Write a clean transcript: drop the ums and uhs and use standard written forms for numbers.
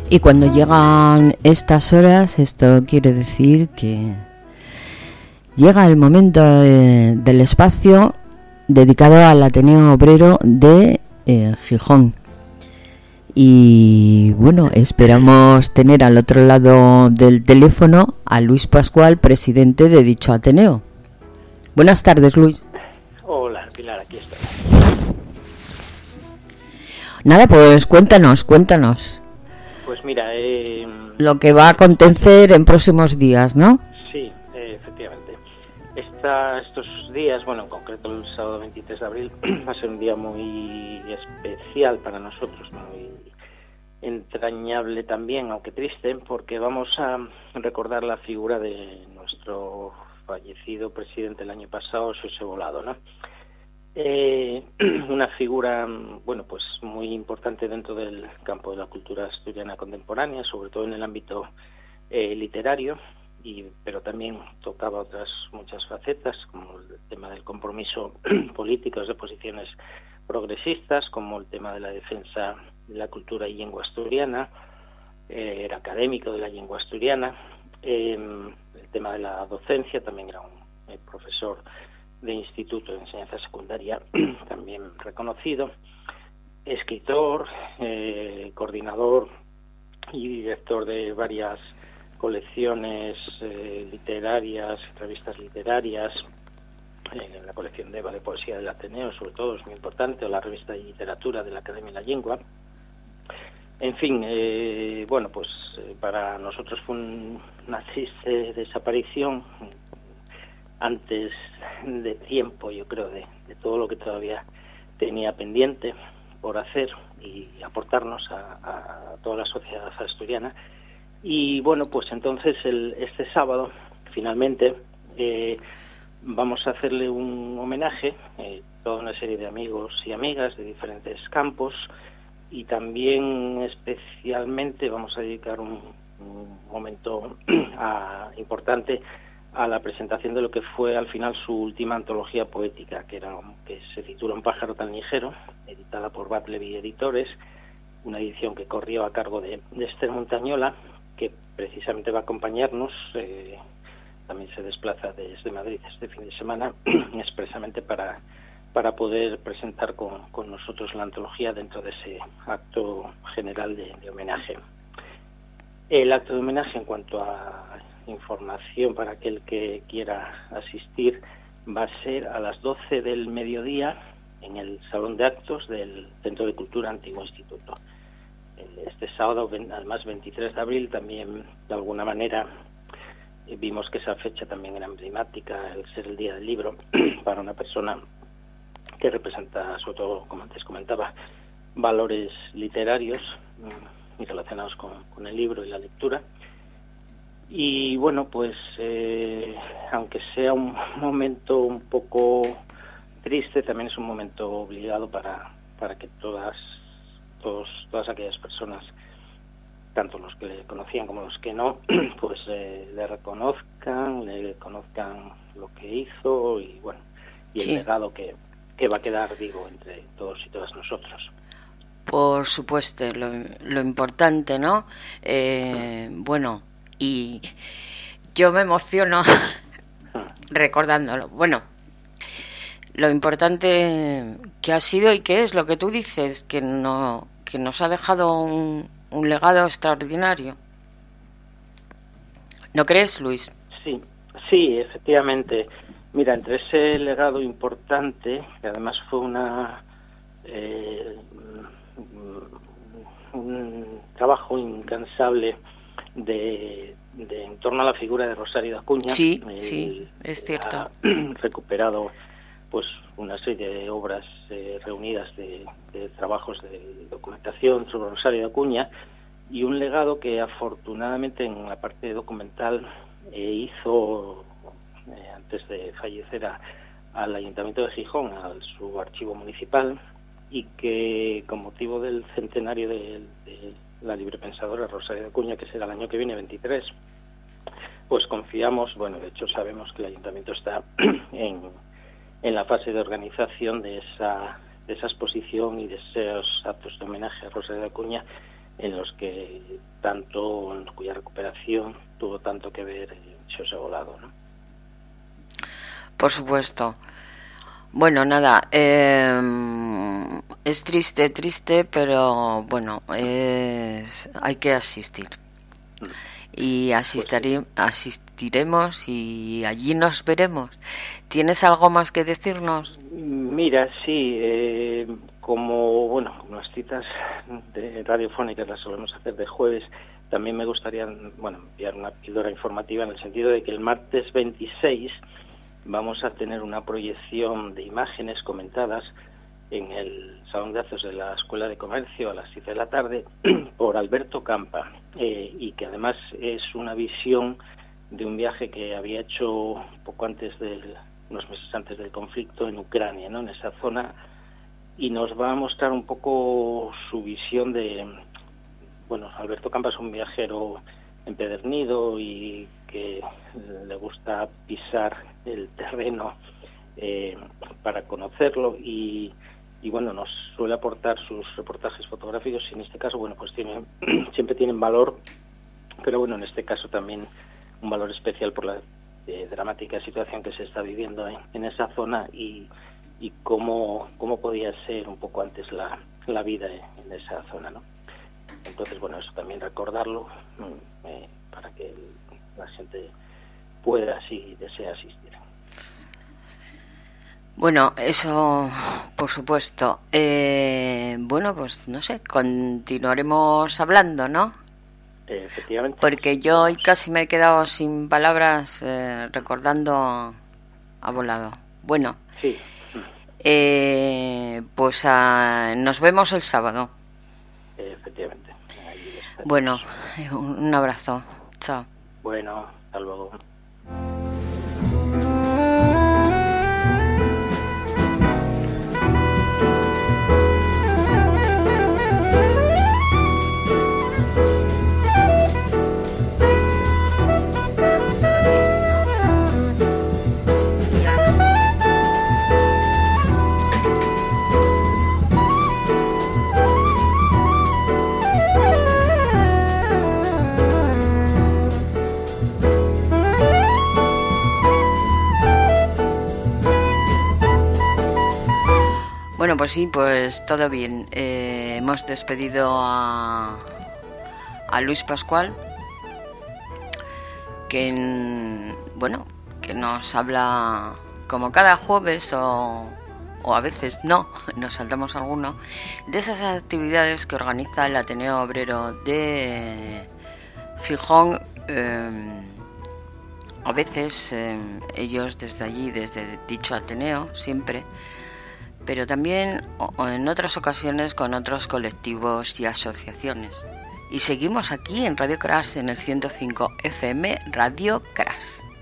Y cuando llegan estas horas, esto quiere decir que llega el momento del espacio dedicado al Ateneo Obrero de Gijón. Y bueno, esperamos tener al otro lado del teléfono a Luis Pascual, presidente de dicho Ateneo. Buenas tardes, Luis. Hola, Pilar, aquí estoy. Nada, pues cuéntanos. Pues mira, lo que va a acontecer en próximos días, ¿no? Sí, efectivamente. Estos días, bueno, en concreto el sábado 23 de abril, va a ser un día muy especial para nosotros, muy entrañable también, aunque triste, porque vamos a recordar la figura de nuestro fallecido presidente el año pasado, Xosé Volado, ¿no? Una figura, bueno, pues muy importante dentro del campo de la cultura asturiana contemporánea, sobre todo en el ámbito literario, pero también tocaba otras muchas facetas, como el tema del compromiso político de posiciones progresistas, como el tema de la defensa de la cultura y lengua asturiana, era académico de la lengua asturiana, el tema de la docencia, también era un profesor de instituto de enseñanza secundaria también reconocido, escritor, coordinador y director de varias colecciones literarias, revistas literarias, la colección de poesía del Ateneo, sobre todo, es muy importante, o la revista de literatura de la Academia de la Lengua. En fin, bueno, pues para nosotros fue una triste desaparición antes de tiempo, yo creo, de todo lo que todavía tenía pendiente por hacer y aportarnos a toda la sociedad asturiana. Y bueno, pues entonces este sábado finalmente vamos a hacerle un homenaje, toda una serie de amigos y amigas de diferentes campos, y también especialmente vamos a dedicar un momento importante a la presentación de lo que fue al final su última antología poética, que se titula Un pájaro tan ligero, editada por Bartleby Editores, una edición que corrió a cargo de Esther Montañola, que precisamente va a acompañarnos, también se desplaza desde Madrid este fin de semana, expresamente para poder presentar con nosotros la antología dentro de ese acto general de homenaje. El acto de homenaje, en cuanto a información para aquel que quiera asistir, va a ser a las 12 del mediodía en el Salón de Actos del Centro de Cultura Antiguo Instituto. Este sábado, además 23 de abril, también de alguna manera vimos que esa fecha también era emblemática, el ser el Día del Libro, para una persona que representa, sobre todo, como antes comentaba, valores literarios y relacionados con el libro y la lectura. Y bueno, pues aunque sea un momento un poco triste, también es un momento obligado para que todas aquellas personas, tanto los que le conocían como los que no, pues le conozcan lo que hizo y bueno, y el legado que va a quedar, digo, entre todos y todas nosotros. Por supuesto, lo importante, ¿no? Bueno, y yo me emociono recordándolo. Bueno, lo importante que ha sido y que es lo que tú dices, que nos ha dejado un legado extraordinario. ¿No crees, Luis? Sí, efectivamente. Mira, entre ese legado importante, que además fue un trabajo incansable en torno a la figura de Rosario de Acuña. Sí, es cierto. Ha recuperado pues una serie de obras reunidas de trabajos de documentación sobre Rosario de Acuña, y un legado que afortunadamente en la parte documental hizo, antes de fallecer, al Ayuntamiento de Gijón, a su archivo municipal, y que con motivo del centenario de la librepensadora Rosario de Acuña, que será el año que viene, 23, pues confiamos, bueno, de hecho sabemos que el Ayuntamiento está en la fase de organización de esa exposición y de esos actos de homenaje a Rosario de Acuña, cuya recuperación tuvo tanto que ver Xosé Volado, ¿no? Por supuesto. Bueno, nada, es triste, pero bueno, hay que asistir. Y asistiremos y allí nos veremos. ¿Tienes algo más que decirnos? Mira, sí, como las citas radiofónicas las solemos hacer de jueves, también me gustaría enviar una píldora informativa en el sentido de que el martes 26 vamos a tener una proyección de imágenes comentadas en el Salón de Actos de la Escuela de Comercio a las 7 de la tarde por Alberto Campa, y que además es una visión de un viaje que había hecho unos meses antes del conflicto en Ucrania, ¿no? En esa zona, y nos va a mostrar un poco su visión de... Alberto Campa es un viajero empedernido y que le gusta pisar el terreno para conocerlo y nos suele aportar sus reportajes fotográficos, y en este caso siempre tienen valor, pero en este caso también un valor especial por la dramática situación que se está viviendo en esa zona y cómo podía ser un poco antes la vida en esa zona, ¿no? Entonces, eso también recordarlo para que la gente pueda, si desea, asistir. Bueno, eso por supuesto. Pues no sé, continuaremos hablando, ¿no? Efectivamente. Porque yo hoy casi me he quedado sin palabras recordando a Volado. Bueno, sí. Nos vemos el sábado. Efectivamente. Bueno, un abrazo. Chao. Bueno, hasta luego. Bueno, pues sí, pues todo bien. Hemos despedido a Luis Pascual, que nos habla como cada jueves o a veces no, nos saltamos alguno, de esas actividades que organiza el Ateneo Obrero de Gijón. A veces ellos desde allí, desde dicho Ateneo, siempre, pero también en otras ocasiones con otros colectivos y asociaciones. Y seguimos aquí en Radio Crash, en el 105 FM Radio Crash.